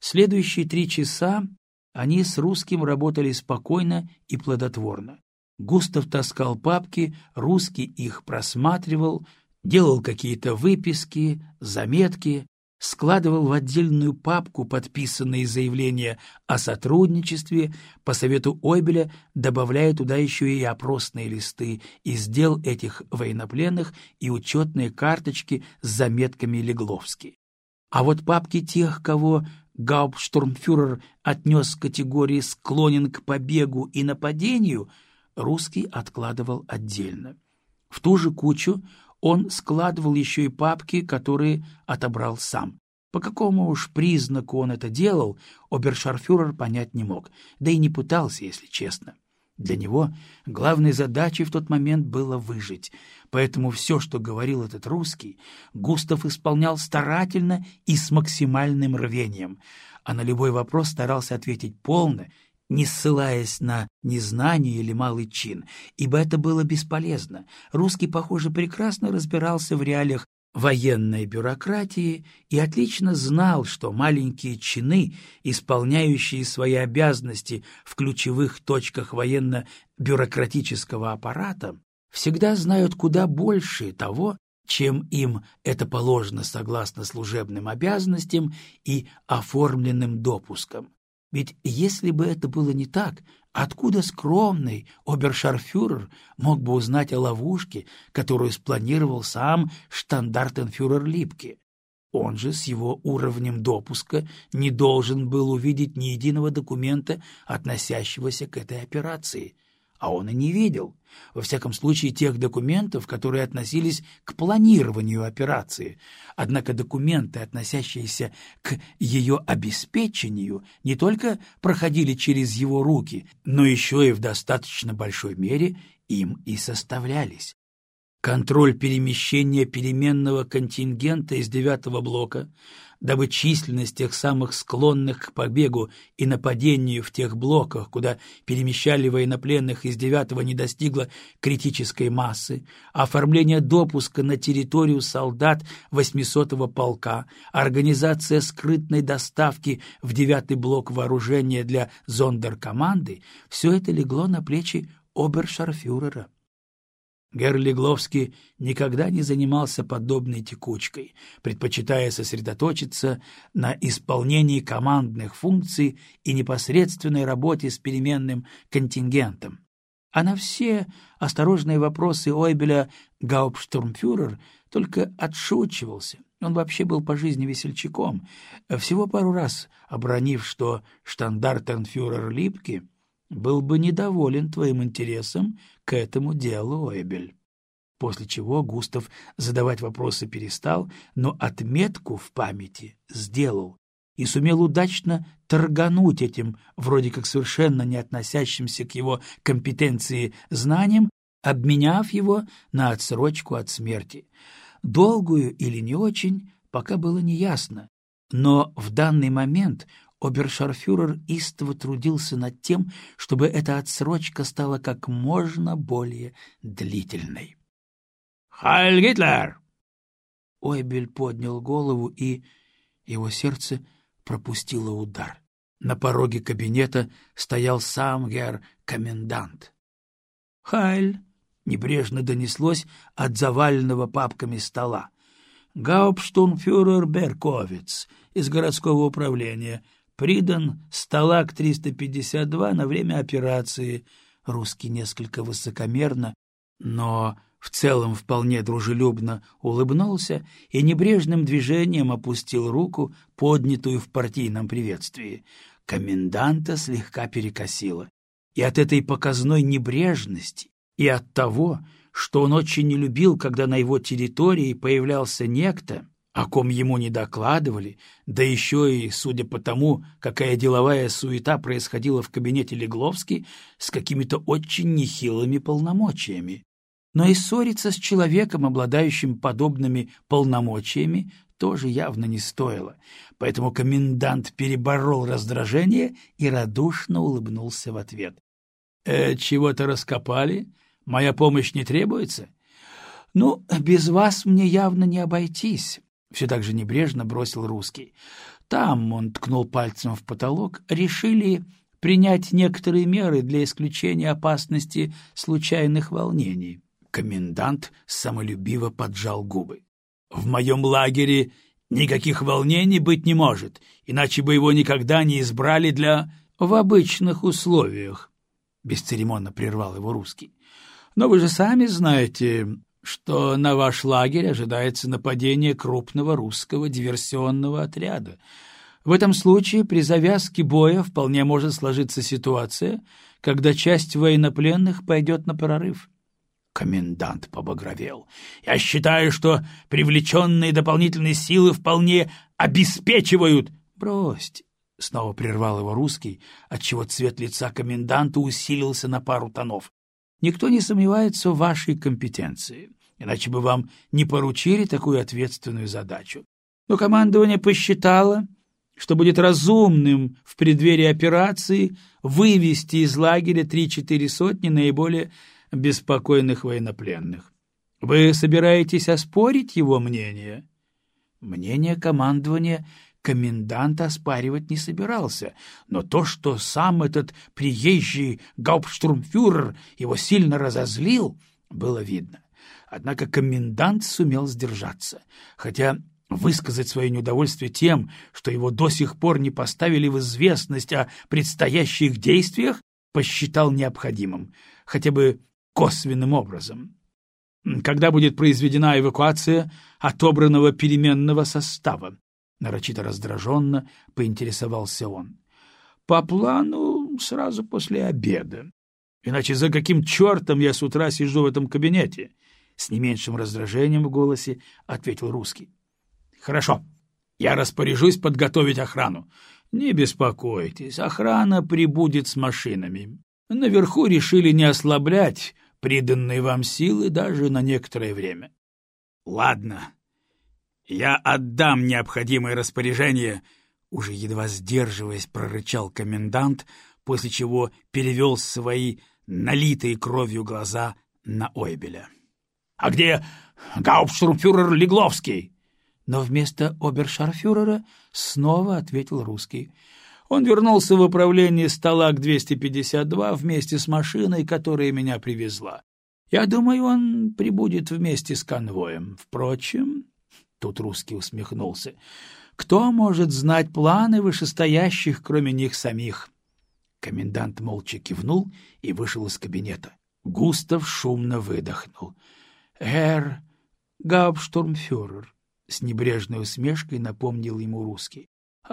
Следующие 3 часа они с Русским работали спокойно и плодотворно. Густав таскал папки, Русский их просматривал, делал какие-то выписки, заметки, складывал в отдельную папку подписанные заявления о сотрудничестве, по совету Ойбеля добавляя туда еще и опросные листы из дел этих военнопленных и учетные карточки с заметками Легловски. А вот папки тех, кого гауптштурмфюрер отнес к категории «склонен к побегу и нападению», Русский откладывал отдельно. В ту же кучу он складывал еще и папки, которые отобрал сам. По какому уж признаку он это делал, обершарфюрер понять не мог, да и не пытался, если честно. Для него главной задачей в тот момент было выжить, поэтому все, что говорил этот Русский, Густав исполнял старательно и с максимальным рвением, а на любой вопрос старался ответить полно, не ссылаясь на незнание или малый чин, ибо это было бесполезно. Русский, похоже, прекрасно разбирался в реалиях военной бюрократии и отлично знал, что маленькие чины, исполняющие свои обязанности в ключевых точках военно-бюрократического аппарата, всегда знают куда больше того, чем им это положено согласно служебным обязанностям и оформленным допускам. Ведь если бы это было не так, откуда скромный обершарфюрер мог бы узнать о ловушке, которую спланировал сам штандартенфюрер Липке? Он же с его уровнем допуска не должен был увидеть ни единого документа, относящегося к этой операции. А он и не видел, во всяком случае, тех документов, которые относились к планированию операции. Однако документы, относящиеся к ее обеспечению, не только проходили через его руки, но еще и в достаточно большой мере им и составлялись. Контроль перемещения переменного контингента из 9-го блока, дабы численность тех самых склонных к побегу и нападению в тех блоках, куда перемещали военнопленных из 9-го, не достигла критической массы, оформление допуска на территорию солдат 800-го полка, организация скрытной доставки в 9-й блок вооружения для зондеркоманды — все это легло на плечи обершарфюрера. Герр Легловский никогда не занимался подобной текучкой, предпочитая сосредоточиться на исполнении командных функций и непосредственной работе с переменным контингентом. А на все осторожные вопросы Ойбеля гауптштурмфюрер только отшучивался. Он вообще был по жизни весельчаком, всего пару раз обронив, что штандартенфюрер Липке был бы недоволен твоим интересом к этому делу, Ойбель. После чего Густав задавать вопросы перестал, но отметку в памяти сделал и сумел удачно торгануть этим, вроде как совершенно не относящимся к его компетенции знанием, обменяв его на отсрочку от смерти. Долгую или не очень, пока было неясно, но в данный момент обершарфюрер истово трудился над тем, чтобы эта отсрочка стала как можно более длительной. «Хайль Гитлер!» Ойбель поднял голову, и его сердце пропустило удар. На пороге кабинета стоял сам герр-комендант. «Хайль!» — небрежно донеслось от заваленного папками стола. «Гауптштурмфюрер Берковиц из городского управления. Придан сталак 352 на время операции». Русский несколько высокомерно, но в целом вполне дружелюбно улыбнулся и небрежным движением опустил руку, поднятую в партийном приветствии. Коменданта слегка перекосило. И от этой показной небрежности, и от того, что он очень не любил, когда на его территории появлялся некто, о ком ему не докладывали, да еще и, судя по тому, какая деловая суета происходила в кабинете Легловски, с какими-то очень нехилыми полномочиями. Но и ссориться с человеком, обладающим подобными полномочиями, тоже явно не стоило, поэтому комендант переборол раздражение и радушно улыбнулся в ответ. «Чего-то раскопали? Моя помощь не требуется?» «Ну, без вас мне явно не обойтись», — все так же небрежно бросил Русский. Там, — он ткнул пальцем в потолок, — решили принять некоторые меры для исключения опасности случайных волнений. Комендант самолюбиво поджал губы. — В моем лагере никаких волнений быть не может, иначе бы его никогда не избрали для... — В обычных условиях, — бесцеремонно прервал его русский. — Но вы же сами знаете, что на ваш лагерь ожидается нападение крупного русского диверсионного отряда. В этом случае при завязке боя вполне может сложиться ситуация, когда часть военнопленных пойдет на прорыв. Комендант побагровел. «Я считаю, что привлеченные дополнительные силы вполне обеспечивают...» «Бросьте!» — снова прервал его русский, отчего цвет лица коменданта усилился на пару тонов. «Никто не сомневается в вашей компетенции, иначе бы вам не поручили такую ответственную задачу. Но командование посчитало, что будет разумным в преддверии операции вывести из лагеря 3-4 сотни наиболее беспокойных военнопленных. Вы собираетесь оспорить его мнение?» Мнение командования комендант оспаривать не собирался, но то, что сам этот приезжий гауптштурмфюрер его сильно разозлил, было видно. Однако комендант сумел сдержаться, хотя высказать свое неудовольствие тем, что его до сих пор не поставили в известность о предстоящих действиях, посчитал необходимым, хотя бы косвенным образом. «Когда будет произведена эвакуация отобранного переменного состава?» Нарочито раздраженно поинтересовался он. «По плану сразу после обеда. Иначе за каким чертом я с утра сижу в этом кабинете?» С не меньшим раздражением в голосе ответил русский. «Хорошо, я распоряжусь подготовить охрану. Не беспокойтесь, охрана прибудет с машинами. Наверху решили не ослаблять приданные вам силы даже на некоторое время». «Ладно, я отдам необходимое распоряжение», — уже едва сдерживаясь, прорычал комендант, после чего перевел свои налитые кровью глаза на Ойбеля. «А где гауптштурмфюрер Легловский?» Но вместо обершарфюрера снова ответил русский. «Он вернулся в управление Сталак 252 вместе с машиной, которая меня привезла. Я думаю, он прибудет вместе с конвоем. Впрочем...» Тут русский усмехнулся. «Кто может знать планы вышестоящих, кроме них самих?» Комендант молча кивнул и вышел из кабинета. Густав шумно выдохнул. «Herr гауптштурмфюрер», — с небрежной усмешкой напомнил ему русский.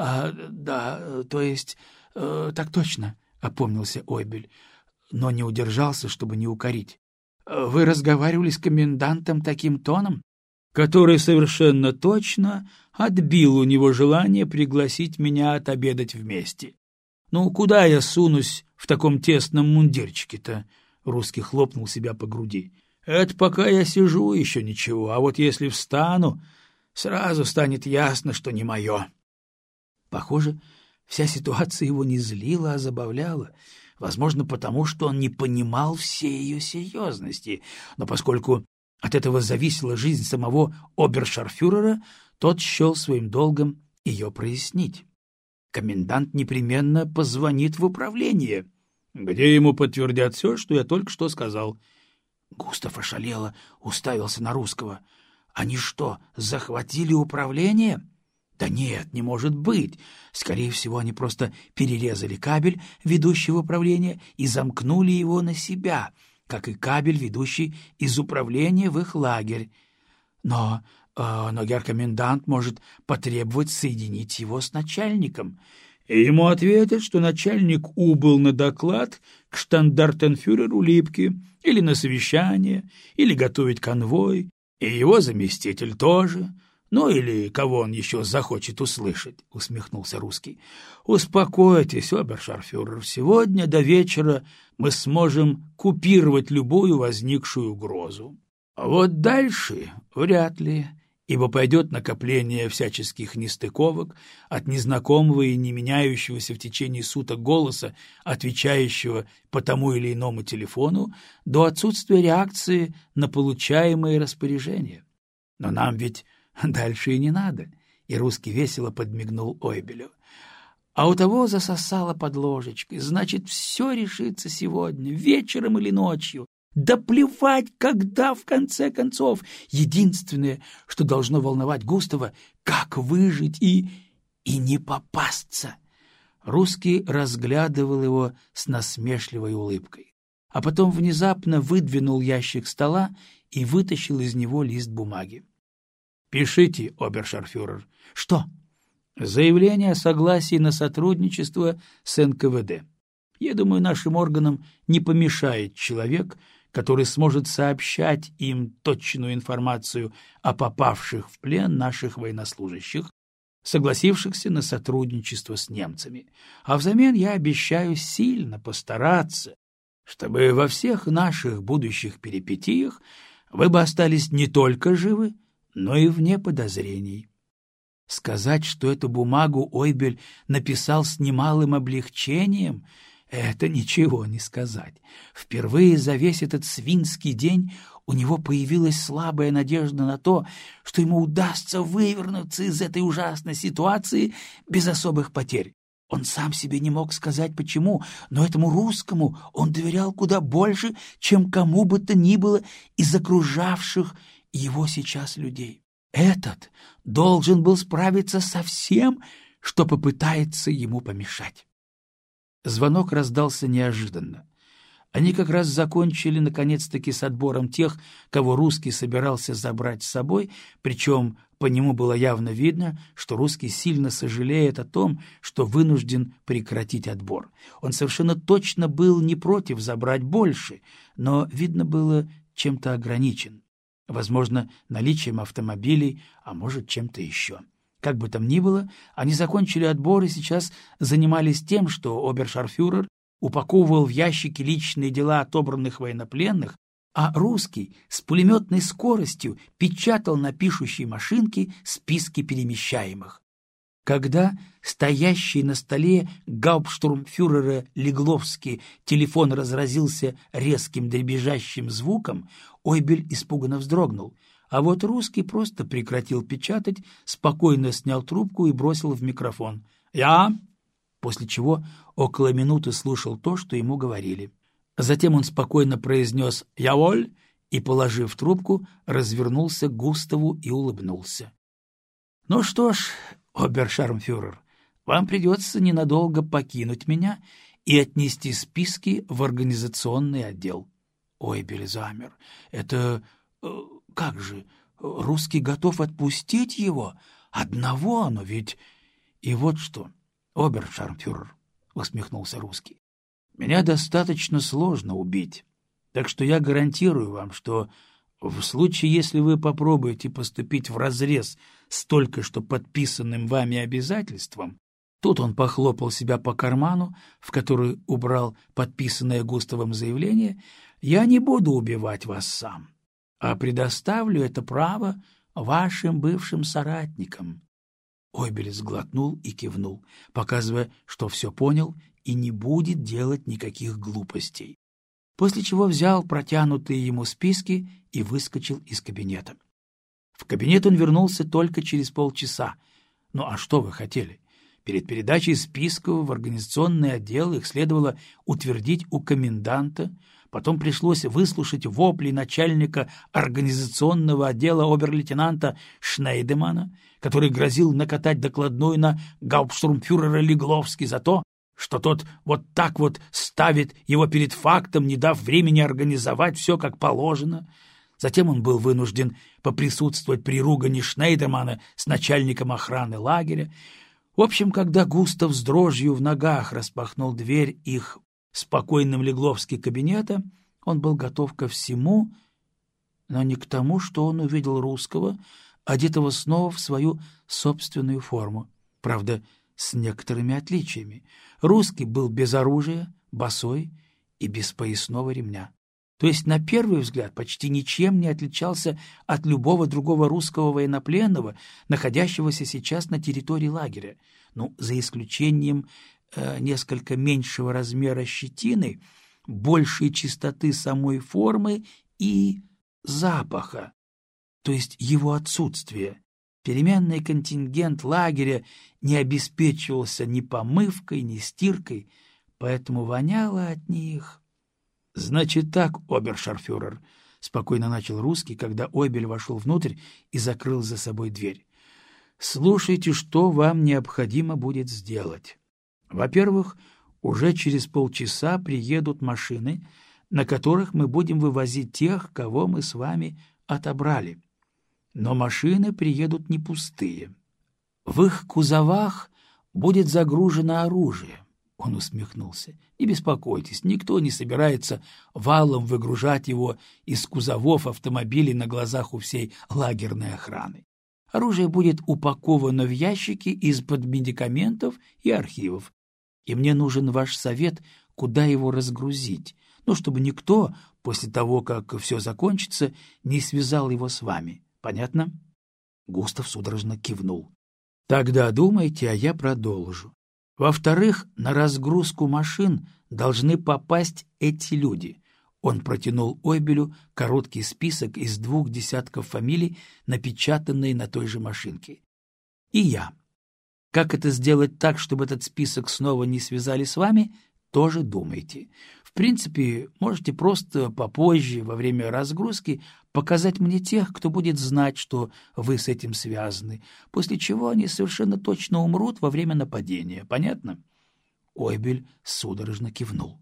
«Да, то есть... так точно», — опомнился Ойбель, но не удержался, чтобы не укорить. «Вы разговаривали с комендантом таким тоном, который совершенно точно отбил у него желание пригласить меня отобедать вместе. Ну, куда я сунусь в таком тесном мундирчике-то?» Русский хлопнул себя по груди. «Это пока я сижу, еще ничего, а вот если встану, сразу станет ясно, что не мое». Похоже, вся ситуация его не злила, а забавляла. Возможно, потому что он не понимал всей ее серьезности. Но поскольку от этого зависела жизнь самого обершарфюрера, тот счел своим долгом ее прояснить. Комендант непременно позвонит в управление, где ему подтвердят все, что я только что сказал. Густав ошалело уставился на русского. «Они что, захватили управление?» «Да нет, не может быть. Скорее всего, они просто перерезали кабель, ведущий в управление, и замкнули его на себя, как и кабель, ведущий из управления в их лагерь. Но герр-комендант может потребовать соединить его с начальником. И ему ответят, что начальник убыл на доклад к штандартенфюреру Липке или на совещание, или готовить конвой, и его заместитель тоже». «Ну или кого он еще захочет услышать», — усмехнулся русский. «Успокойтесь, обершарфюрер, сегодня до вечера мы сможем купировать любую возникшую угрозу. А вот дальше вряд ли, ибо пойдет накопление всяческих нестыковок от незнакомого и не меняющегося в течение суток голоса, отвечающего по тому или иному телефону, до отсутствия реакции на получаемые распоряжения. Но нам ведь дальше и не надо, И русский весело подмигнул Ойбелю. А у того засосало под ложечкой. Значит, все решится сегодня, вечером или ночью. Да плевать, когда, в конце концов. Единственное, что должно волновать Густава, как выжить и не попасться. Русский разглядывал его с насмешливой улыбкой, а потом внезапно выдвинул ящик стола и вытащил из него лист бумаги. — Пишите, обершарфюрер. — Что? — Заявление о согласии на сотрудничество с НКВД. Я думаю, нашим органам не помешает человек, который сможет сообщать им точную информацию о попавших в плен наших военнослужащих, согласившихся на сотрудничество с немцами. А взамен я обещаю сильно постараться, чтобы во всех наших будущих перипетиях вы бы остались не только живы, но и вне подозрений. Сказать, что эту бумагу Ойбель написал с немалым облегчением, это ничего не сказать. Впервые за весь этот свинский день у него появилась слабая надежда на то, что ему удастся вывернуться из этой ужасной ситуации без особых потерь. Он сам себе не мог сказать почему, но этому русскому он доверял куда больше, чем кому бы то ни было из окружавших его сейчас людей. Этот должен был справиться со всем, что попытается ему помешать. Звонок раздался неожиданно. Они как раз закончили, наконец-таки, с отбором тех, кого русский собирался забрать с собой, причем по нему было явно видно, что русский сильно сожалеет о том, что вынужден прекратить отбор. Он совершенно точно был не против забрать больше, но, видно было, чем-то ограничен. Возможно, наличием автомобилей, а может, чем-то еще. Как бы там ни было, они закончили отбор и сейчас занимались тем, что обершарфюрер упаковывал в ящики личные дела отобранных военнопленных, а русский с пулеметной скоростью печатал на пишущей машинке списки перемещаемых. Когда стоящий на столе гауптштурмфюрера Легловский телефон разразился резким дребезжащим звуком, Ойбель испуганно вздрогнул, а вот русский просто прекратил печатать, спокойно снял трубку и бросил в микрофон «Я», после чего около минуты слушал то, что ему говорили. Затем он спокойно произнес «Яволь» и, положив трубку, развернулся к Густаву и улыбнулся. — Ну что ж, обершармфюрер, вам придется ненадолго покинуть меня и отнести списки в организационный отдел. Ойбель замер. Это... как же? Русский готов отпустить его? Одного, но ведь... И вот что, обершармфюрер, — усмехнулся русский, — меня достаточно сложно убить, так что я гарантирую вам, что в случае, если вы попробуете поступить вразрез с только что подписанным вами обязательством, тут он похлопал себя по карману, в который убрал подписанное Густавом заявление, я не буду убивать вас сам, а предоставлю это право вашим бывшим соратникам. Ойбель сглотнул и кивнул, показывая, что все понял и не будет делать никаких глупостей, после чего взял протянутые ему списки и выскочил из кабинета. В кабинет он вернулся только через полчаса. Ну а что вы хотели? Перед передачей списков в организационный отдел их следовало утвердить у коменданта, потом пришлось выслушать вопли начальника организационного отдела обер-лейтенанта Шнейдемана, который грозил накатать докладную на гауптштурмфюрера Легловский за то, что тот вот так вот ставит его перед фактом, не дав времени организовать все как положено. Затем он был вынужден поприсутствовать при ругани Шнейдемана с начальником охраны лагеря. В общем, когда Густав с дрожью в ногах распахнул дверь их спокойным Легловский кабинета, он был готов ко всему, но не к тому, что он увидел русского, одетого снова в свою собственную форму. Правда, с некоторыми отличиями. Русский был без оружия, босой и без поясного ремня. То есть, на первый взгляд, почти ничем не отличался от любого другого русского военнопленного, находящегося сейчас на территории лагеря, ну, за исключением несколько меньшего размера щетины, большей чистоты самой формы и запаха, то есть его отсутствие. Переменный контингент лагеря не обеспечивался ни помывкой, ни стиркой, поэтому воняло от них. — Значит так, обершарфюрер, — спокойно начал русский, когда Ойбель вошел внутрь и закрыл за собой дверь. — Слушайте, что вам необходимо будет сделать. Во-первых, уже через полчаса приедут машины, на которых мы будем вывозить тех, кого мы с вами отобрали. Но машины приедут не пустые. В их кузовах будет загружено оружие. Он усмехнулся. Не беспокойтесь, никто не собирается валом выгружать его из кузовов автомобилей на глазах у всей лагерной охраны. Оружие будет упаковано в ящики из-под медикаментов и архивов. И мне нужен ваш совет, куда его разгрузить, чтобы никто, после того, как все закончится, не связал его с вами. Понятно? Густав судорожно кивнул. Тогда думайте, а я продолжу. Во-вторых, на разгрузку машин должны попасть эти люди. Он протянул Ойбелю короткий список из 2 десятков фамилий, напечатанные на той же машинке. И я. Как это сделать так, чтобы этот список снова не связали с вами, тоже думайте. В принципе, можете просто попозже, во время разгрузки, показать мне тех, кто будет знать, что вы с этим связаны, после чего они совершенно точно умрут во время нападения. Понятно? Ойбель судорожно кивнул.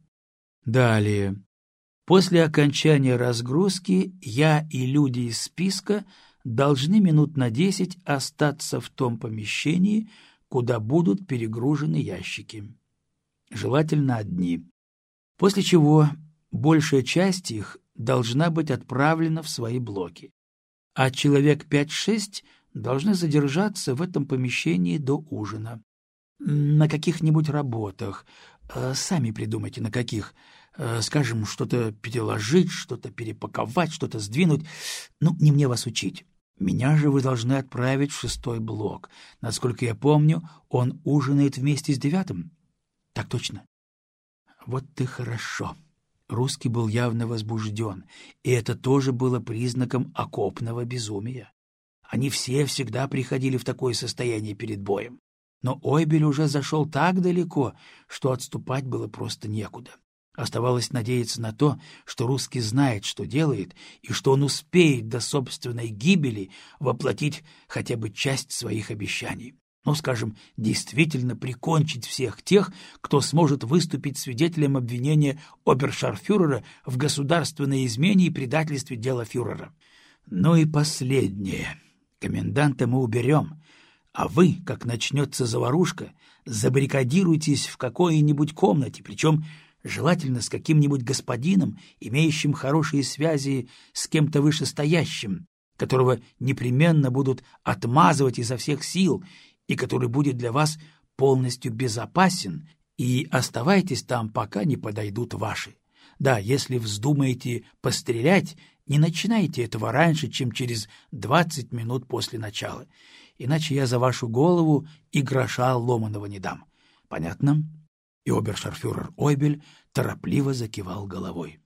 Далее. После окончания разгрузки я и люди из списка должны минут на 10 остаться в том помещении, куда будут перегружены ящики. Желательно одни. После чего большая часть их должна быть отправлена в свои блоки. А человек 5-6 должны задержаться в этом помещении до ужина. На каких-нибудь работах. Сами придумайте, на каких. Скажем, что-то переложить, что-то перепаковать, что-то сдвинуть. Не мне вас учить. Меня же вы должны отправить в 6-й блок. Насколько я помню, он ужинает вместе с 9-м. Так точно. Вот ты хорошо. Русский был явно возбужден, и это тоже было признаком окопного безумия. Они все всегда приходили в такое состояние перед боем. Но Ойбель уже зашел так далеко, что отступать было просто некуда. Оставалось надеяться на то, что русский знает, что делает, и что он успеет до собственной гибели воплотить хотя бы часть своих обещаний. Скажем, действительно прикончить всех тех, кто сможет выступить свидетелем обвинения обершарфюрера в государственной измене и предательстве дела фюрера. И последнее. Коменданта мы уберем, а вы, как начнется заварушка, забаррикадируйтесь в какой-нибудь комнате, причем желательно с каким-нибудь господином, имеющим хорошие связи с кем-то вышестоящим, которого непременно будут отмазывать изо всех сил, и который будет для вас полностью безопасен, и оставайтесь там, пока не подойдут ваши. Да, если вздумаете пострелять, не начинайте этого раньше, чем через 20 минут после начала, иначе я за вашу голову и гроша ломаного не дам. Понятно?» И обершарфюрер Ойбель торопливо закивал головой.